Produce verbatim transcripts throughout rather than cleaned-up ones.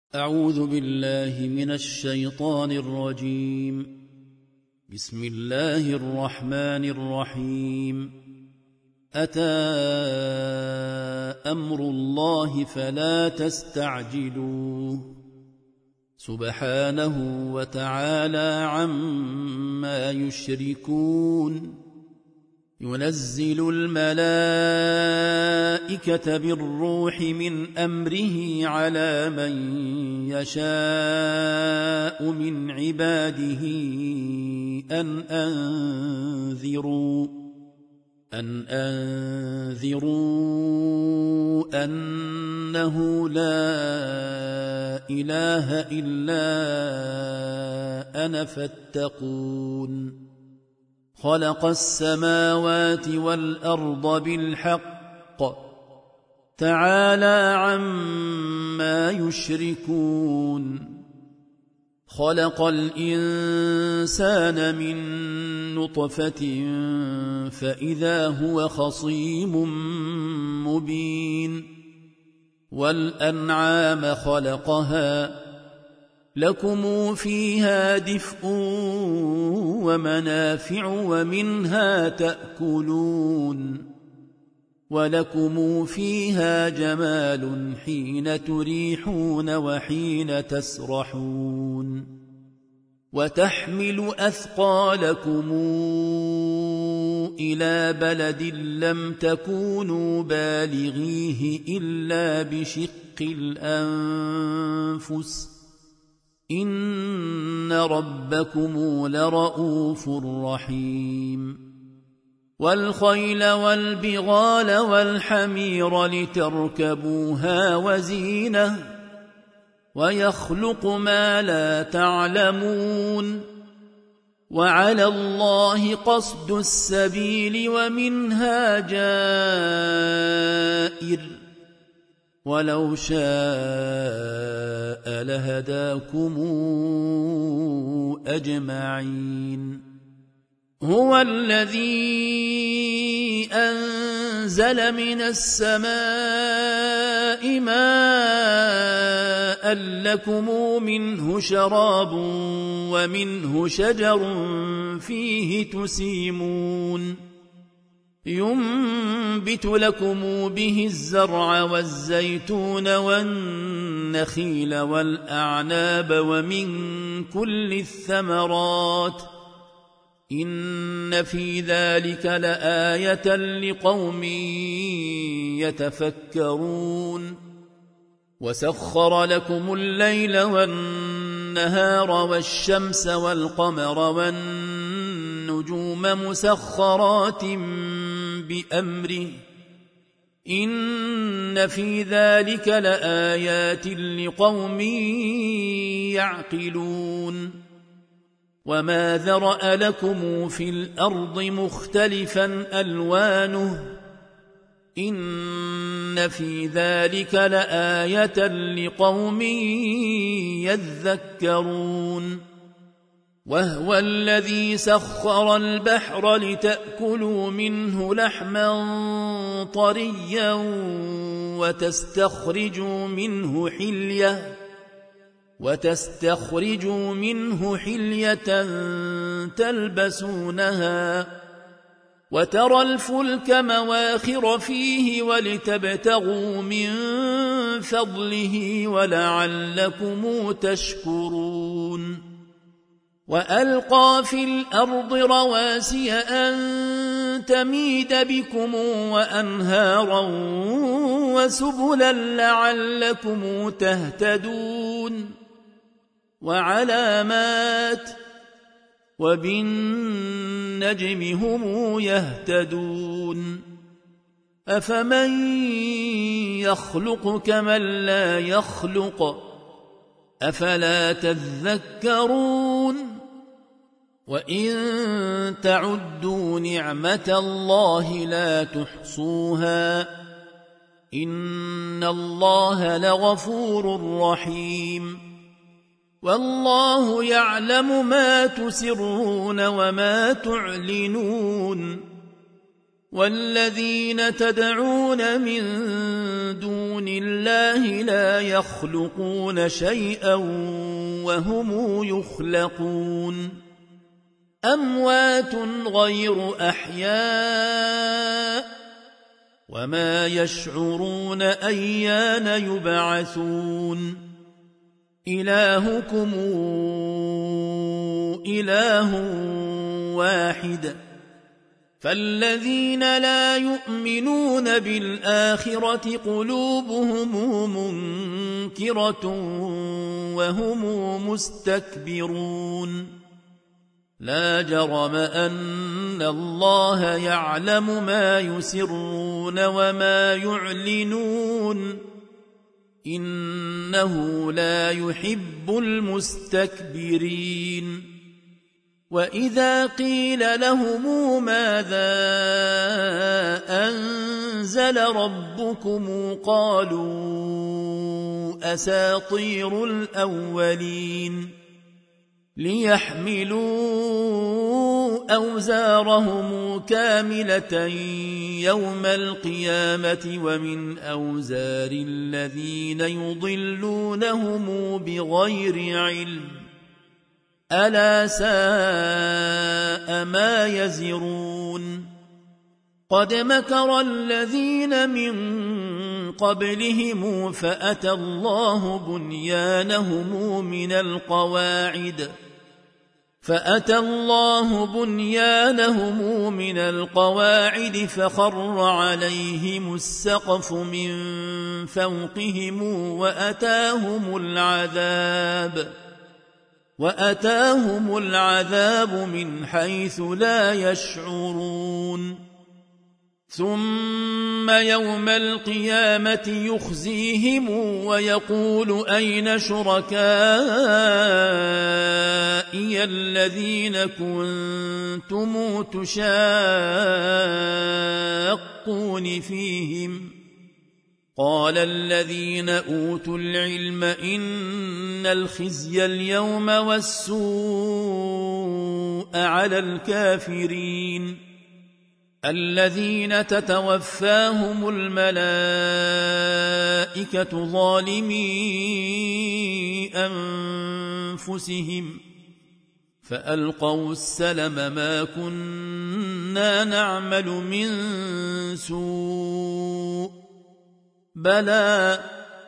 أعوذ بالله من الشيطان الرجيم. بسم الله الرحمن الرحيم. أتى أمر الله فلا تستعجلوه سبحانه وتعالى عما يشركون. ينزل الملائكة بالروح من أمره على من يشاء من عباده أن أنذروا أن أنذروا أنه لا إله إلا أنا فاتقون. خلق السماوات والأرض بالحق تعالى عما يشركون. خلق الإنسان من نطفة فإذا هو خصيم مبين. والأنعام خلقها لكم فيها دفء ومنافع ومنها تأكلون. ولكم فيها جمال حين تريحون وحين تسرحون. وتحمل أثقالكم إلى بلد لم تكونوا بالغيه إلا بشق الأنفس إن ربكم لرؤوف رحيم. والخيل والبغال والحمير لتركبوها وزينة ويخلق ما لا تعلمون. وعلى الله قصد السبيل ومنها جائر ولو شاء لهداكم أجمعين. هو الذي أنزل من السماء ماء لكم منه شراب ومنه شجر فيه تسيمون. ينبت لكم به الزرع والزيتون والنخيل والأعناب ومن كل الثمرات إن في ذلك لآية لقوم يتفكرون. وسخر لكم الليل والنهار والشمس والقمر والنجوم مسخرات بأمره إن في ذلك لآيات لقوم يعقلون. وما ذرأ لكم في الأرض مختلفا ألوانه إن في ذلك لآية لقوم يذكرون. وهو الذي سخر البحر لتأكلوا منه لحما طريا وتستخرجوا منه حلية وتستخرجوا منه حلية تلبسونها وترى الفلك مواخر فيه ولتبتغوا من فضله ولعلكم تشكرون. وألقى في الأرض رواسي أن تميد بكم وأنهارا وسبلا لعلكم تهتدون. وعلامات وبالنجم هم يهتدون. أفمن يخلق كمن لا يخلق أفلا تذكرون. وإن تعدوا نعمة الله لا تحصوها إن الله لغفور رحيم. والله يعلم ما تسرون وما تعلنون والذين تدعون من دون الله لا يخلقون شيئا وهم يخلقون أموات غير أحياء وما يشعرون أيان يبعثون إلهكم إله واحد فالذين لا يؤمنون بالآخرة قلوبهم منكرة وهم مستكبرون لا جرم أن الله يعلم ما يسرون وما يعلنون إنه لا يحب المستكبرين وإذا قيل لهم ماذا أنزل ربكم قالوا أساطير الأولين ليحملوا أوزارهم كاملة يوم القيامة ومن أوزار الذين يضلونهم بغير علم ألا ساء ما يزرون قد مكر الذين من قبلهم فأتى الله بنيانهم من القواعد فأتى الله بنيانهم من القواعد فخر عليهم السقف من فوقهم وأتاهم العذاب وأتاهم العذاب من حيث لا يشعرون ثم يوم القيامة يخزيهم ويقول أين شركائي الذين كنتم تشاقون فيهم قال الذين أوتوا العلم إن الخزي اليوم والسوء على الكافرين الذين تتوفاهم الملائكة ظالمي أنفسهم فألقوا السلم ما كنا نعمل من سوء بلى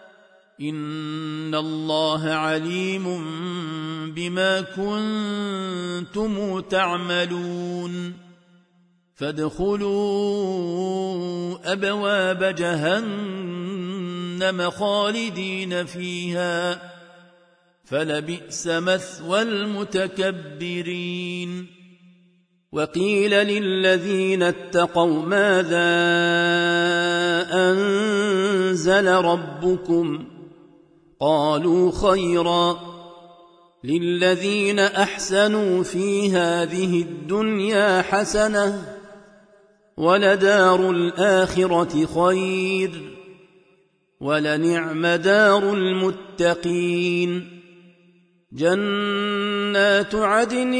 إن الله عليم بما كنتم تعملون فادخلوا أبواب جهنم خالدين فيها فلبئس مثوى المتكبرين وقيل للذين اتقوا ماذا أنزل ربكم قالوا خيرا للذين أحسنوا في هذه الدنيا حسنة ولدار الآخرة خير ولنعم دار المتقين جنات عدن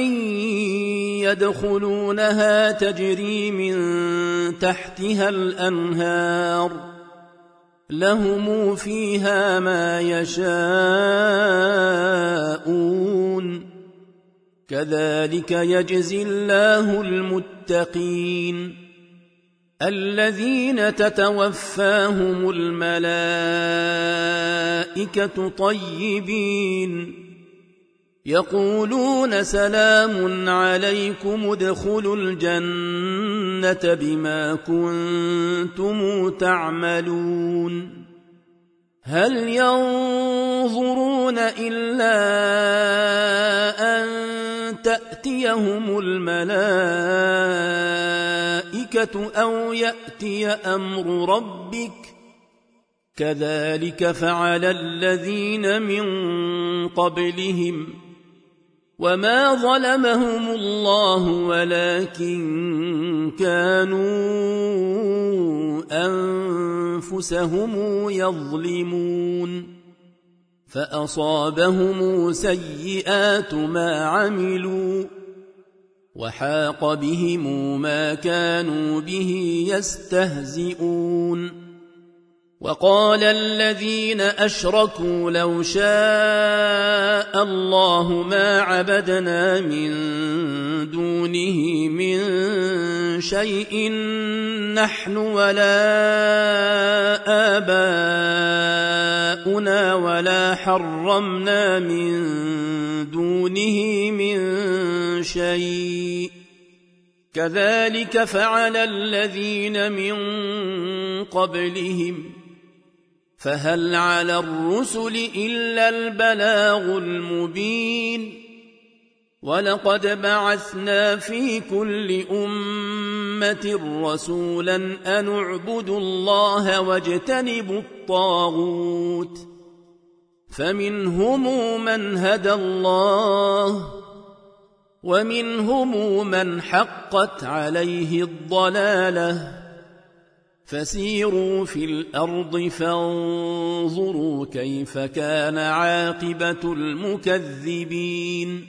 يدخلونها تجري من تحتها الأنهار لهم فيها ما يشاءون كذلك يجزي الله المتقين الذين تتوفاهم الملائكة طيبين يقولون سلام عليكم ادخلوا الجنة بما كنتم تعملون هل ينظرون إلا أن تأتيهم الملائكة أو يأتي أمر ربك كذلك فعل الذين من قبلهم وما ظلمهم الله ولكن كانوا أنفسهم يظلمون فأصابهم سيئات ما عملوا وحاق بهم ما كانوا به يستهزئون وقال الذين أشركوا لو شاء الله ما عبدنا من دونه من شيء نحن ولا آباؤنا ولا حرمنا من دونه من شيء كذلك فعل الذين من قبلهم فهل على الرسل إلا البلاغ المبين ولقد بعثنا في كل أمة رسولا أن اعبدوا الله واجتنبوا الطاغوت فمنهم من هدى الله ومنهم من حقت عليه الضلالة فسيروا في الأرض فانظروا كيف كان عاقبة المكذبين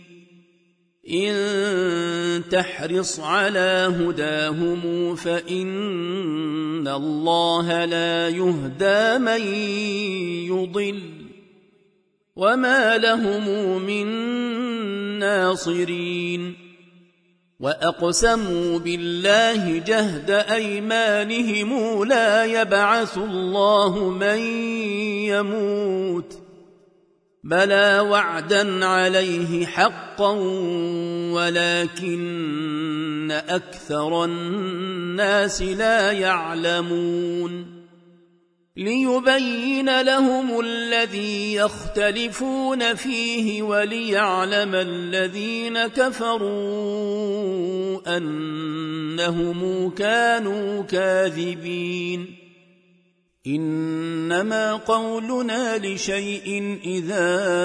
إن تحرص على هداهم فإن الله لا يهدى من يضل وما لهم من ناصرين وأقسموا بالله جهد أيمانهم لا يبعث الله من يموت بلى وعدا عليه حقا ولكن أكثر الناس لا يعلمون ليبين لهم الذي يختلفون فيه وليعلم الذين كفروا أنهم كانوا كاذبين إنما قولنا لشيء إذا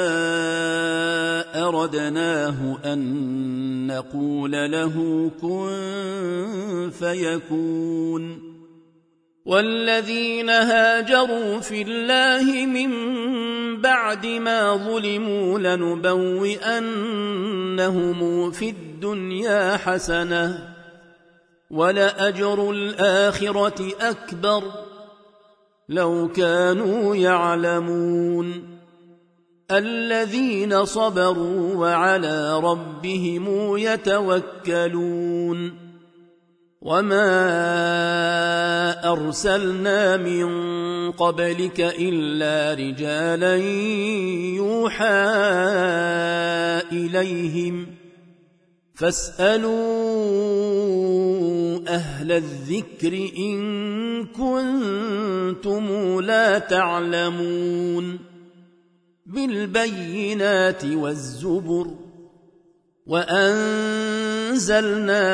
أردناه أن نقول له كن فيكون والذين هاجروا في الله من بعد ما ظلموا لنبوئنهم في الدنيا حسنة ولأجر الآخرة أكبر لو كانوا يعلمون الذين صبروا وعلى ربهم يتوكلون وما أرسلنا من قبلك إلا رجالا يوحى إليهم فاسألوا أهل الذكر إن كنتم لا تعلمون بالبينات والزبر وأنزلنا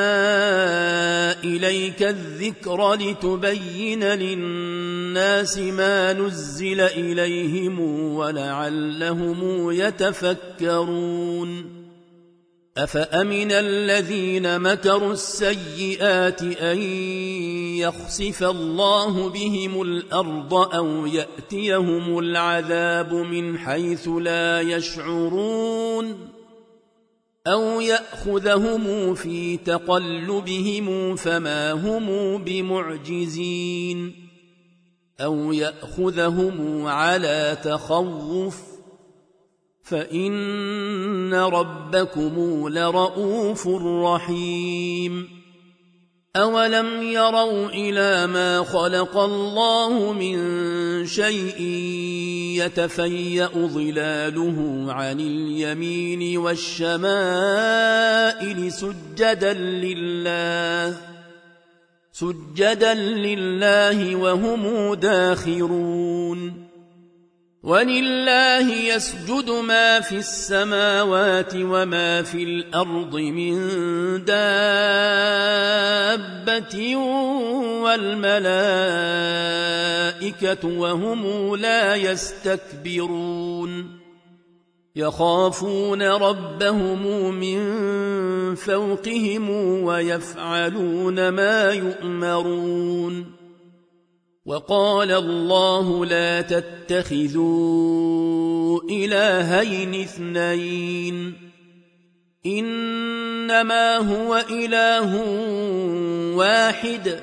إليك الذكر لتبين للناس ما نزل إليهم ولعلهم يتفكرون أفأمن الذين مكروا السيئات أن يخسف الله بهم الأرض أو يأتيهم العذاب من حيث لا يشعرون أو يأخذهم في تقلبهم فما هم بمعجزين أو يأخذهم على تخوف فإن ربكم لرؤوف رحيم أولم يروا إلى ما خلق الله من شيء يتفيأ ظلاله عن اليمين والشمائل سجدا لله سجدا لله وهم داخرون ولله يسجد ما في السماوات وما في الأرض من دابة والملائكة وهم لا يستكبرون يخافون ربهم من فوقهم ويفعلون ما يؤمرون وقال الله لا تتخذوا إلهين اثنين إنما هو إله واحد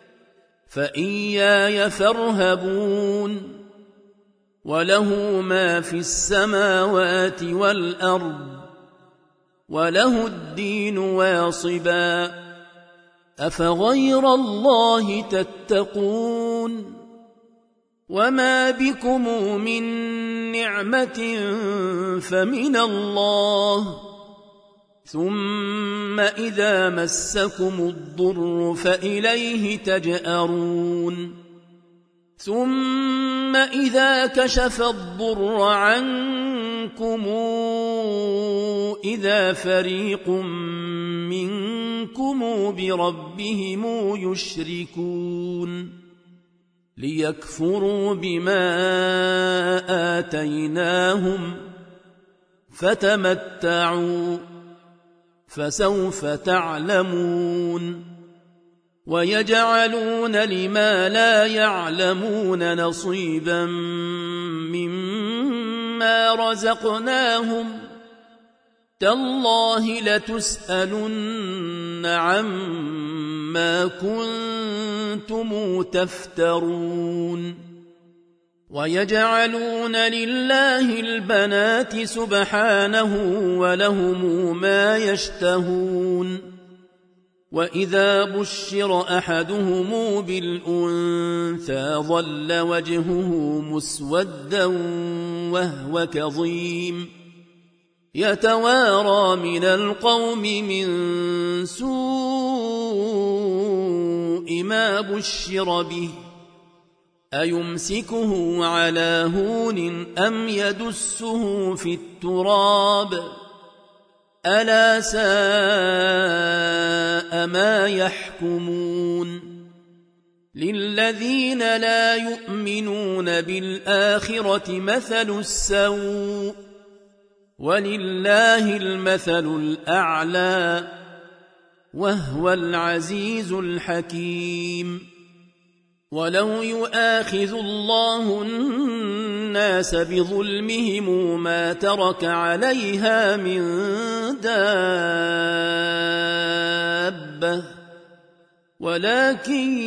فإياي فارهبون وله ما في السماوات والأرض وله الدين واصبا أفغير الله تتقون وما بكم من نعمة فمن الله ثم إذا مسكم الضر فإليه تجأرون ثم إذا كشف الضر عنكم إذا فريق منكم بربهم يشركون ليكفروا بما آتيناهم فتمتعوا فسوف تعلمون ويجعلون لما لا يعلمون نصيبا مما رزقناهم تالله لتسألن عما كنتم تفترون ويجعلون لله البنات سبحانه ولهم ما يشتهون وإذا بشر أحدهم بالأنثى ظل وجهه مسودا وهو كظيم يتوارى من القوم من سوء ما بشر به أيمسكه على هون أم يدسه في التراب ألا ساء ما يحكمون للذين لا يؤمنون بالآخرة مثل السوء ولله المثل الأعلى وهو العزيز الحكيم ولو يؤاخذ الله الناس بظلمهم ما ترك عليها من دابة ولكن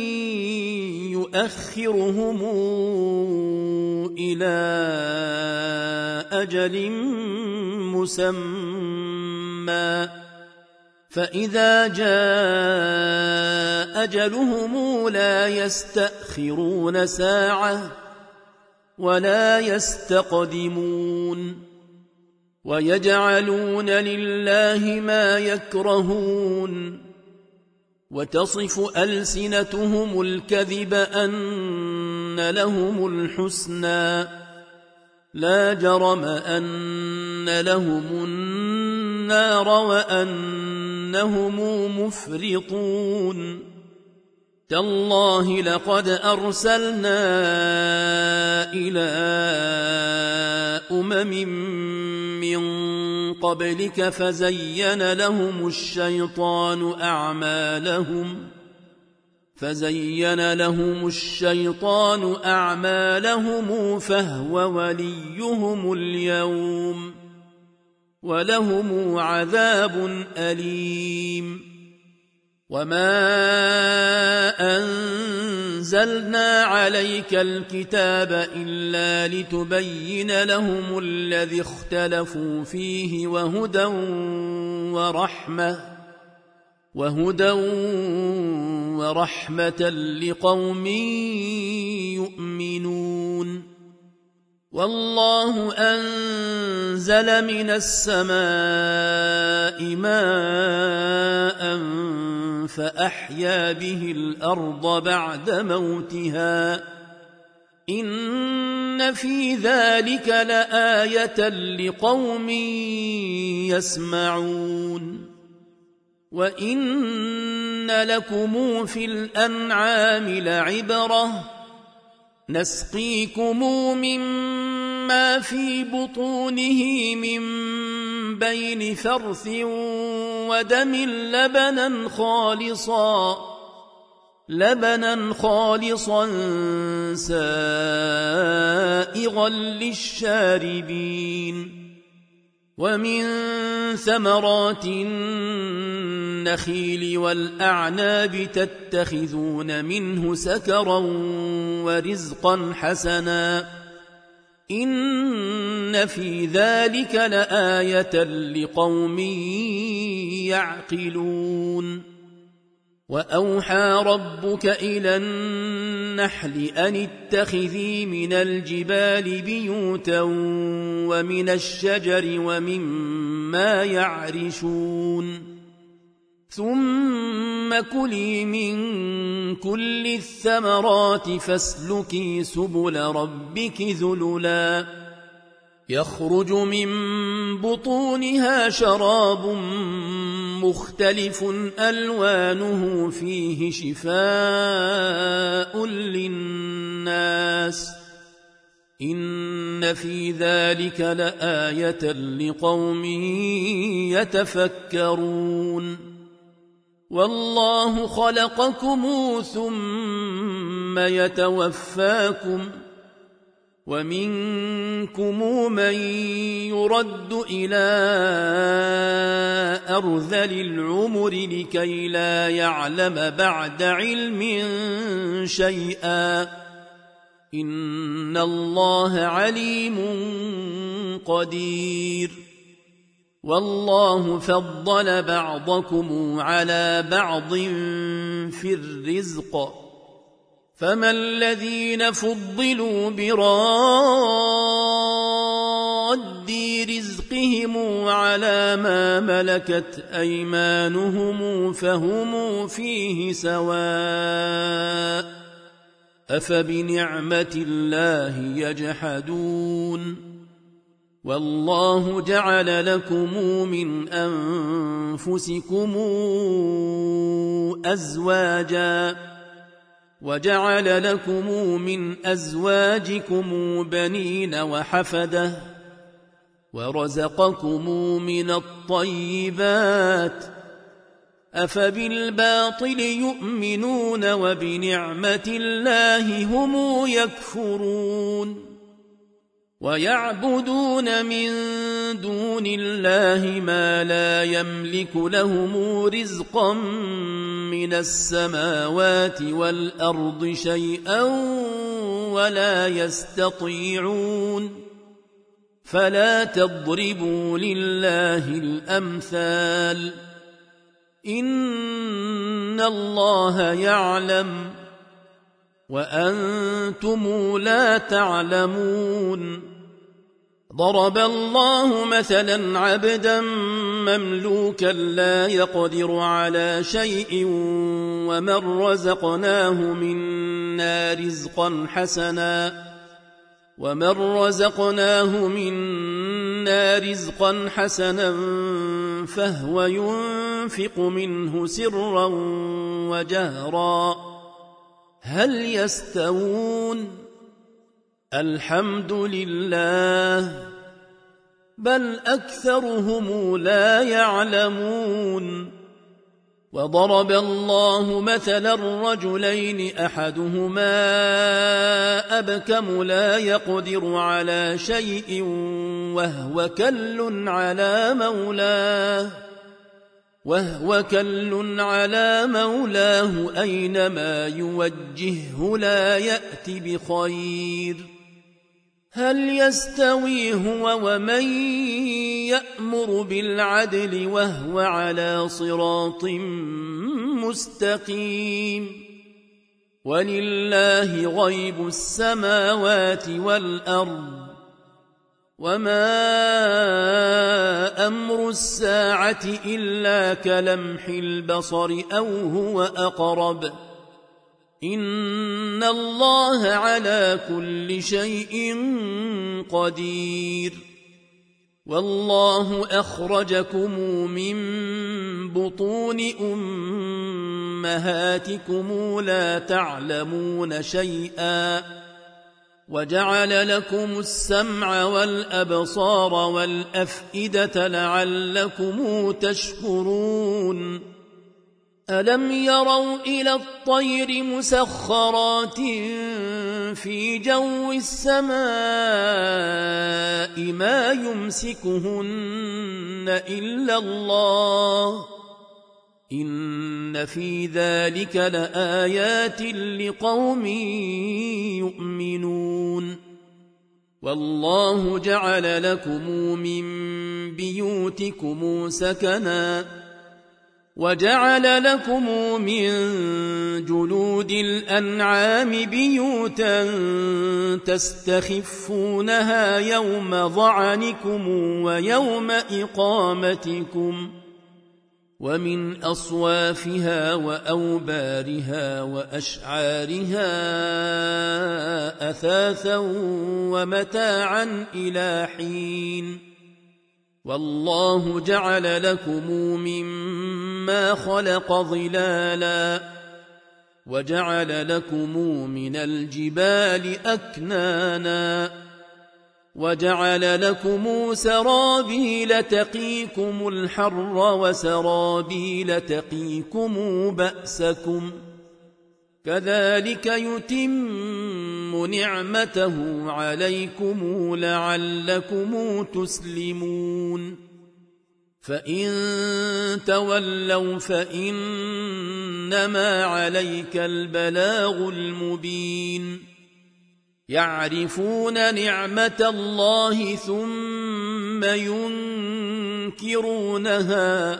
يؤخرهم إلى أجل مسمى فإذا جاء أجلهم لا يستأخرون ساعة ولا يستقدمون ويجعلون لله ما يكرهون وتصف ألسنتهم الكذب أن لهم الحسنى لا جرم أن لهم النار وأنهم مفرطون تالله لقد أرسلنا إلى أمم من قبلك فزين لهم الشيطان أعمالهم فزين لهم الشيطان أعمالهم فهو وليهم اليوم ولهم عذاب أليم وما أنزلنا عليك الكتاب إلا لتبين لهم الذي اختلفوا فيه وهدى ورحمة وهدى ورحمة لقوم يؤمنون والله أنزل من السماء ماء فأحيا به الأرض بعد موتها إن في ذلك لآية لقوم يسمعون وإن لكم في الأنعام لعبرة نسقيكم مما في بطونه من بين فرث ودم لبنا خالصا لبنا خالصا سائغا للشاربين ومن ثمرات النخيل والأعناب تتخذون منه سكرا ورزقا حسنا إن في ذلك لآية لقوم يعقلون وأوحى ربك إلى النحل أن اتخذي من الجبال بيوتا ومن الشجر ومما يعرشون ثم كلي من كل الثمرات فاسلكي سبل ربك ذللا يخرج من بطونها شراب مختلف ألوانه فيه شفاء للناس إن في ذلك لآية لقوم يتفكرون والله خلقكم ثم يتوفاكم ومنكم من يرد إلى أرذل العمر لكي لا يعلم بعد علم شيئا إن الله عليم قدير والله فضل بعضكم على بعض في الرزق فما الذين فضلوا براد رزقهم على ما ملكت أيمانهم فهم فيه سواء أفبنعمة الله يجحدون والله جعل لكم من أنفسكم أزواجا وجعل لكم من أزواجكم بنين وحفدة ورزقكم من الطيبات أفبالباطل يؤمنون وبنعمة الله هم يكفرون ويعبدون من دون الله ما لا يملك لهم رزقا من السماوات والأرض شيئا ولا يستطيعون فلا تضربوا لله الأمثال إن الله يعلم وأنتم لا تعلمون ضرب الله مثلا عبدا مملوكا لا يقدر على شيء ومن رزقناه منا رزقا حسنا ومن رزقناه منا رزقا حسنا فهو ينفق منه سرا وجهرا هل يستوون الحمد لله بل أكثرهم لا يعلمون وضرب الله مثلا رجلين أحدهما أبكم لا يقدر على شيء وهو كل على مولاه وهو كل على مولاه أينما يوجهه لا يأتي بخير هل يستوي هو ومن يأمر بالعدل وهو على صراط مستقيم ولله غيب السماوات والأرض وما أمر الساعة إلا كلمح البصر أو هو أقرب إن الله على كل شيء قدير والله أخرجكم من بطون أمهاتكم لا تعلمون شيئا وجعل لكم السمع والأبصار والأفئدة لعلكم تشكرون ألم يروا إلى الطير مسخرات في جو السماء ما يمسكهن إلا الله إن في ذلك لآيات لقوم يؤمنون والله جعل لكم من بيوتكم سكنا وجعل لكم من جلود الأنعام بيوتا تستخفونها يوم ظعنكم ويوم إقامتكم ومن أصوافها وأوبارها وأشعارها أثاثا ومتاعا إلى حين والله جعل لكم مما خلق ظلالا وجعل لكم من الجبال أكنانا وجعل لكم سرابيل تقيكم الحر وسرابيل تقيكم بأسكم كذلك يتم نعمته عليكم لعلكم تسلمون فإن تولوا فإنما عليك البلاغ المبين يعرفون نعمة الله ثم ينكرونها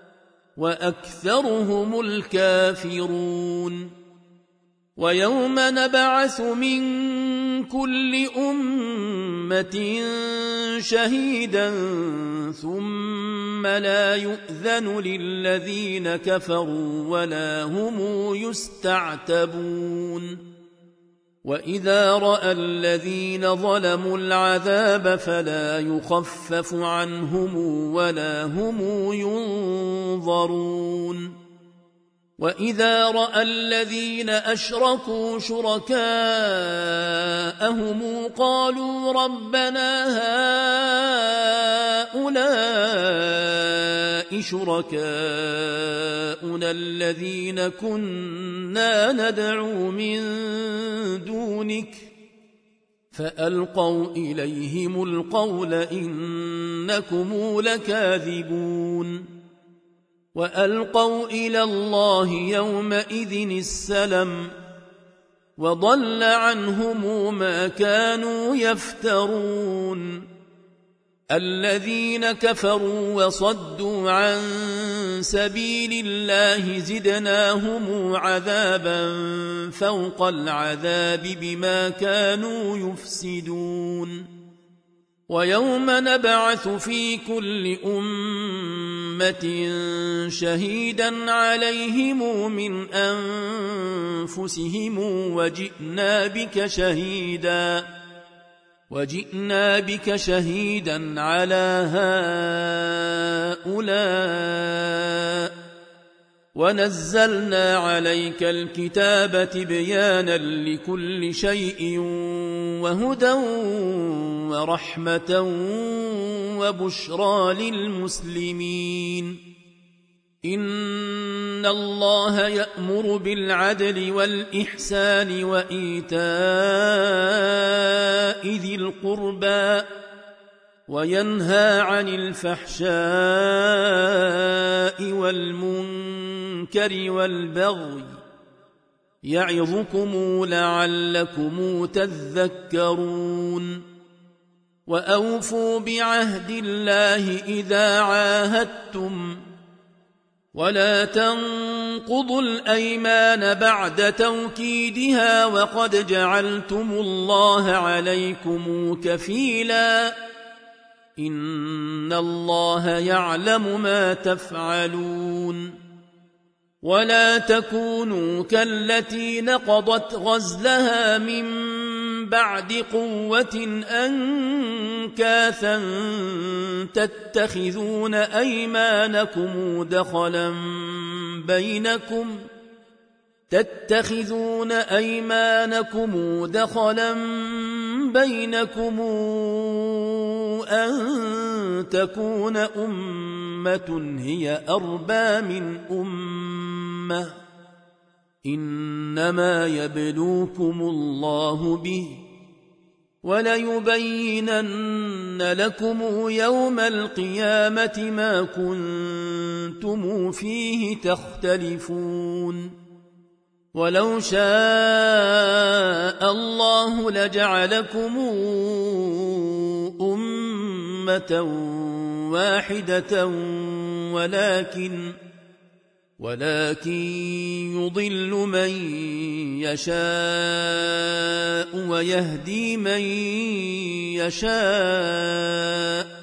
وأكثرهم الكافرون ويوم نبعث من كل أمة شهيدا ثم لا يؤذن للذين كفروا ولا هم يستعتبون وإذا رأى الذين ظلموا العذاب فلا يخفف عنهم ولا هم ينظرون وإذا رأى الذين أشركوا شركاءهم قالوا ربنا هؤلاء شركاؤنا الذين كنا ندعو من دونك فألقوا إليهم القول إنكم لكاذبون وألقوا إلى الله يومئذ السلم وضل عنهم ما كانوا يفترون الذين كفروا وصدوا عن سبيل الله زدناهم عذابا فوق العذاب بما كانوا يفسدون ويوم نبعث في كل أمة شهيدا عليهم من أنفسهم وجئنا بك شهيدا وجئنا بك شهيدا على هؤلاء ونزلنا عليك الكتاب تبيانا لكل شيء وهدى ورحمة وبشرى للمسلمين إن الله يأمر بالعدل والإحسان وإيتاء ذي القربى وينهى عن الفحشاء والمنكر والبغي يعظكم لعلكم تذكرون وأوفوا بعهد الله إذا عاهدتم ولا تنقضوا الأيمان بعد توكيدها وقد جعلتم الله عليكم كفيلا إن الله يعلم ما تفعلون ولا تكونوا كالتي نقضت غزلها من بعد قوة أنكاثا تتخذون أيمانكم دخلا بينكم تتخذون أيمانكم دخلا بينكم أن تكون أمة هي أربى من أمة إنما يبلوكم الله به وليبينن لكم يوم القيامة ما كنتم فيه تختلفون ولو شاء الله لجعلكم أمة واحدة ولكن ولكن يضل من يشاء ويهدي من يشاء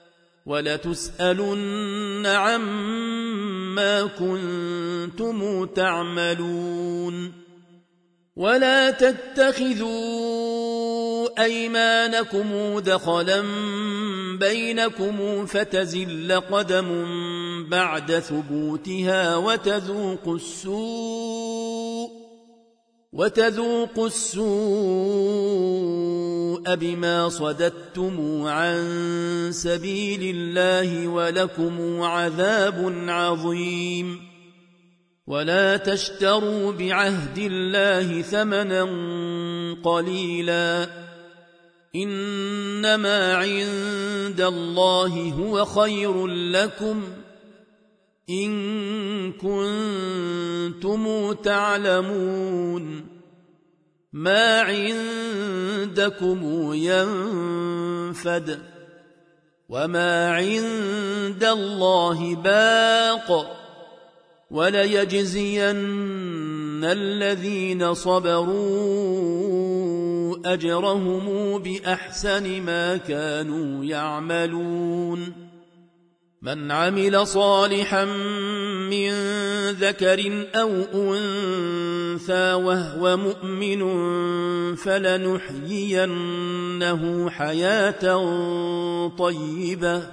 ولتسألن عما كنتم تعملون ولا تتخذوا أيمانكم دخلا بينكم فتزل قدم بعد ثبوتها وتذوقوا السوء وتذوقوا السوء بما صددتم عن سبيل الله ولكم عذاب عظيم ولا تشتروا بعهد الله ثمنا قليلا إنما عند الله هو خير لكم إن كنتم تعلمون ما عندكم ينفد وما عند الله باق وليجزين الذين صبروا أجرهم بأحسن ما كانوا يعملون من عمل صالحا من ذكر أو أنثى وهو مؤمن فلنحيينه حياة طيبة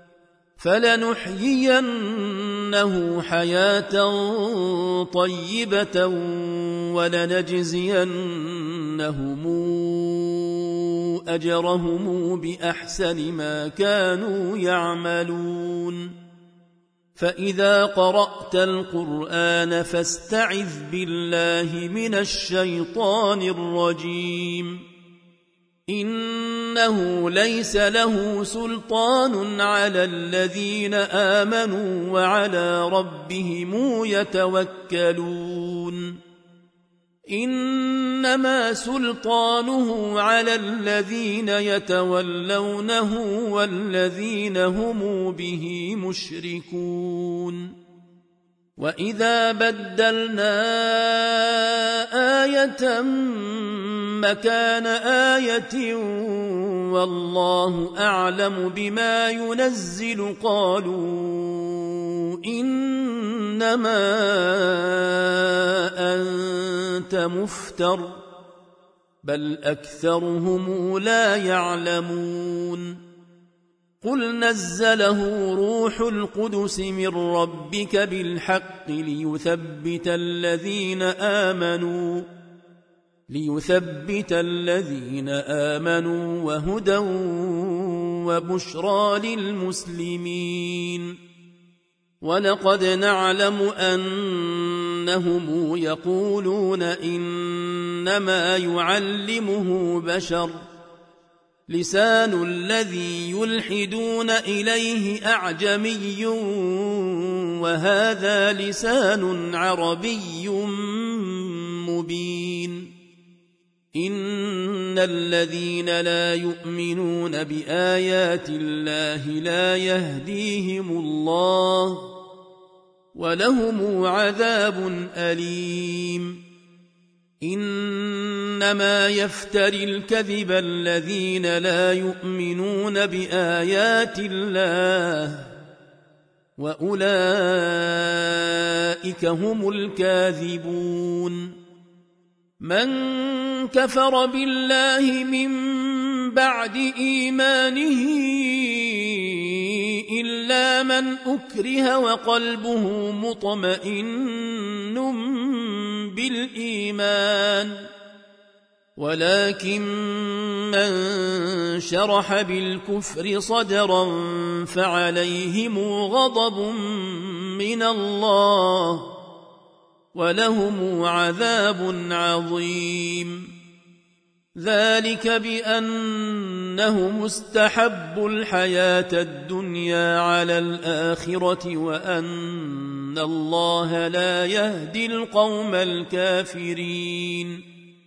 فلنحيينه حياة طيبة ولنجزينهم أجرهم بأحسن ما كانوا يعملون فإذا قرأت القرآن فاستعذ بالله من الشيطان الرجيم إنه ليس له سلطان على الذين آمنوا وعلى ربهم يتوكلون إنما سلطانه على الذين يتولونه والذين هم به مشركون وإذا بدلنا آية مكان آية والله أعلم بما ينزل قالوا إنما أنت مفتر بل أكثرهم لا يعلمون قل نزله روح القدس من ربك بالحق ليثبت الذين آمنوا ليثبت الذين آمنوا وهدى وبشرى للمسلمين ولقد نعلم أنهم يقولون إنما يعلمه بشر لسان الذي يلحدون إليه أعجمي وهذا لسان عربي مبين إن الذين لا يؤمنون بآيات الله لا يهديهم الله ولهم عذاب أليم إنما يفتري الكذب الذين لا يؤمنون بآيات الله وأولئك هم الكاذبون من كفر بالله من بعد إيمانه إلا من أكره وقلبه مطمئن بالإيمان ولكن من شرح بالكفر صدرا فعليهم غضب من الله ولهم عذاب عظيم. ذلك بأنهم استحبوا الحياة الدنيا على الآخرة وأن الله لا يهدي القوم الكافرين.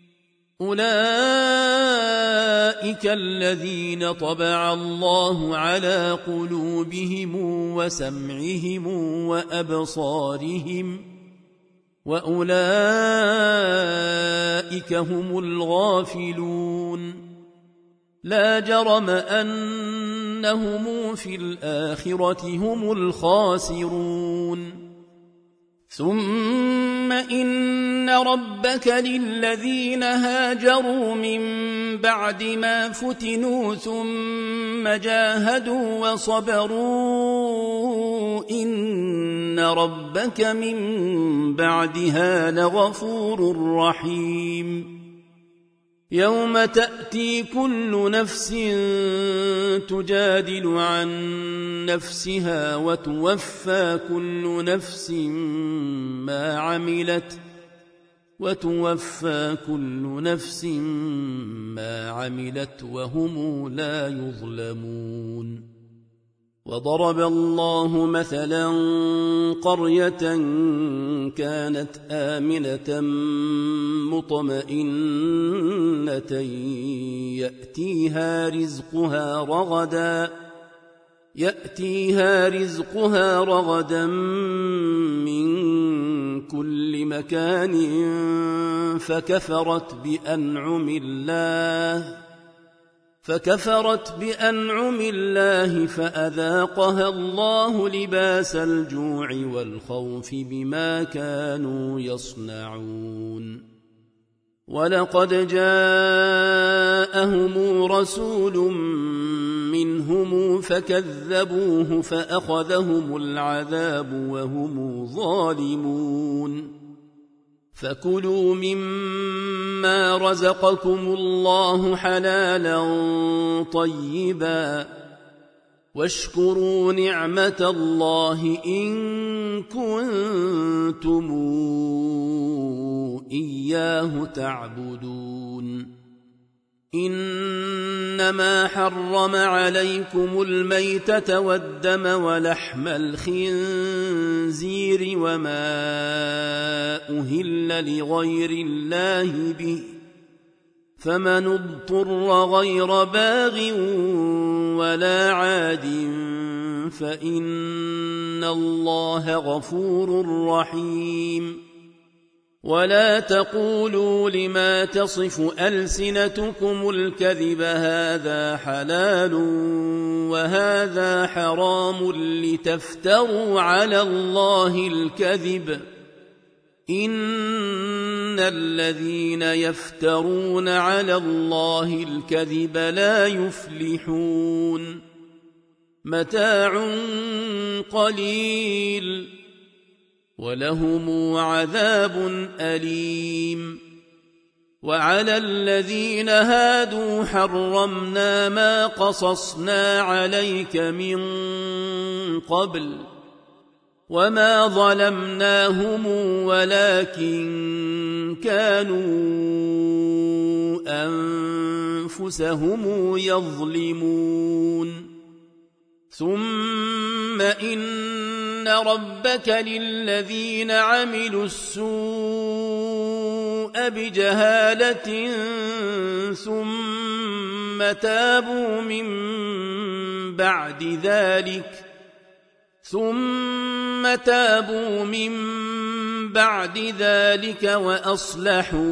أولئك الذين طبع الله على قلوبهم وسمعهم وأبصارهم وأولئك هم الغافلون. لا جرم أنهم في الآخرة هم الخاسرون. ثم إن ربك للذين هاجروا من بعد ما فتنوا ثم جاهدوا وصبروا إن ربك من بعدها لغفور رحيم. يوم تأتي كل نفس تجادل عن نفسها وتوفى كل نفس ما عملت وتوفى كل نفس ما عملت وهم لا يظلمون. وضرب الله مثلا قرية كانت آمنة مطمئنة يأتيها رزقها رغدا يأتيها رزقها رغدا من كل مكان فكفرت بأنعم الله فكفرت بأنعم الله فأذاقها الله لباس الجوع والخوف بما كانوا يصنعون. ولقد جاءهم رسول منهم فكذبوه فأخذهم العذاب وهم ظالمون. فكلوا مما رزقكم الله حلالا طيبا واشكروا نعمة الله إن كنتم إياه تعبدون. إنما حرم عليكم الميتة والدم ولحم الخنزير وما أهل لغير الله به فمن اضطر غير باغ ولا عاد فإن الله غفور رحيم. ولا تقولوا لما تصف ألسنتكم الكذب هذا حلال وهذا حرام لتفتروا على الله الكذب إن الذين يفترون على الله الكذب لا يفلحون. متاع قليل ولهم عذاب أليم. وعلى الذين هادوا حرمنا ما قصصنا عليك من قبل وما ظلمناهم ولكن كانوا أنفسهم يظلمون. ثم إن ربك للذين عملوا السوء بجهالة ثم تابوا من بعد ذلك ثم تابوا من بعد ذلك وأصلحوا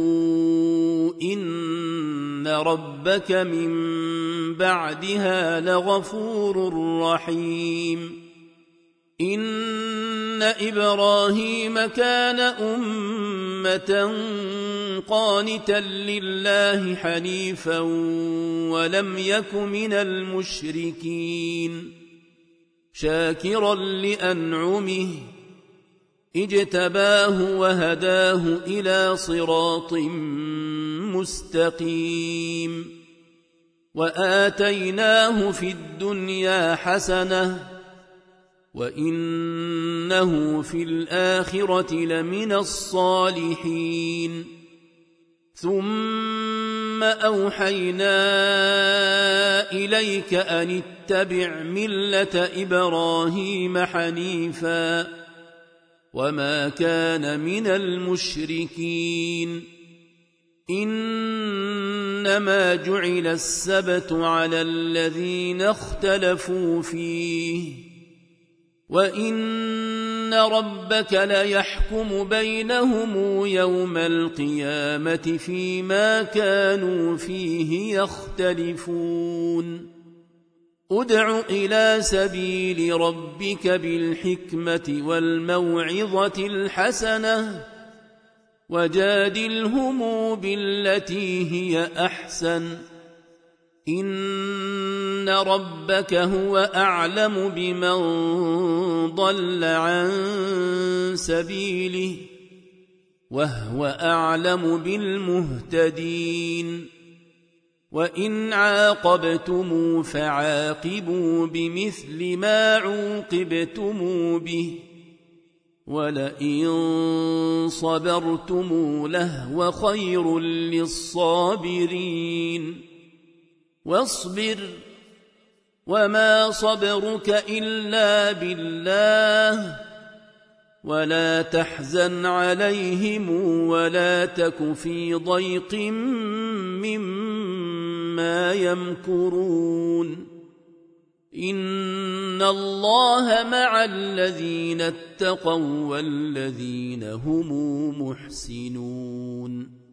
إن ربك من بعدها لغفور رحيم. إن إبراهيم كان أمة قانتا لله حنيفا ولم يك من المشركين شاكرا لأنعمه اجتباه وهداه إلى صراط مستقيم. وآتيناه في الدنيا حسنة وإنه في الآخرة لمن الصالحين ثم أوحينا إليك أن اتبع ملة إبراهيم حنيفا وما كان من المشركين إنما جعل السبت على الذين اختلفوا فيه وإن ربك ليحكم بينهم يوم القيامة فيما كانوا فيه يختلفون ادع إلى سبيل ربك بالحكمة والموعظة الحسنة وجادلهم بالتي هي أحسن إن ربك هو أعلم بمن ضل عن سبيله وهو أعلم بالمهتدين وإن عاقبتم فعاقبوا بمثل ما عوقبتم به ولئن صبرتم لهو خير للصابرين واصبر وما صبرك إلا بالله ولا تحزن عليهم ولا تك في ضيق مما يمكرون إن الله مع الذين اتقوا والذين هم محسنون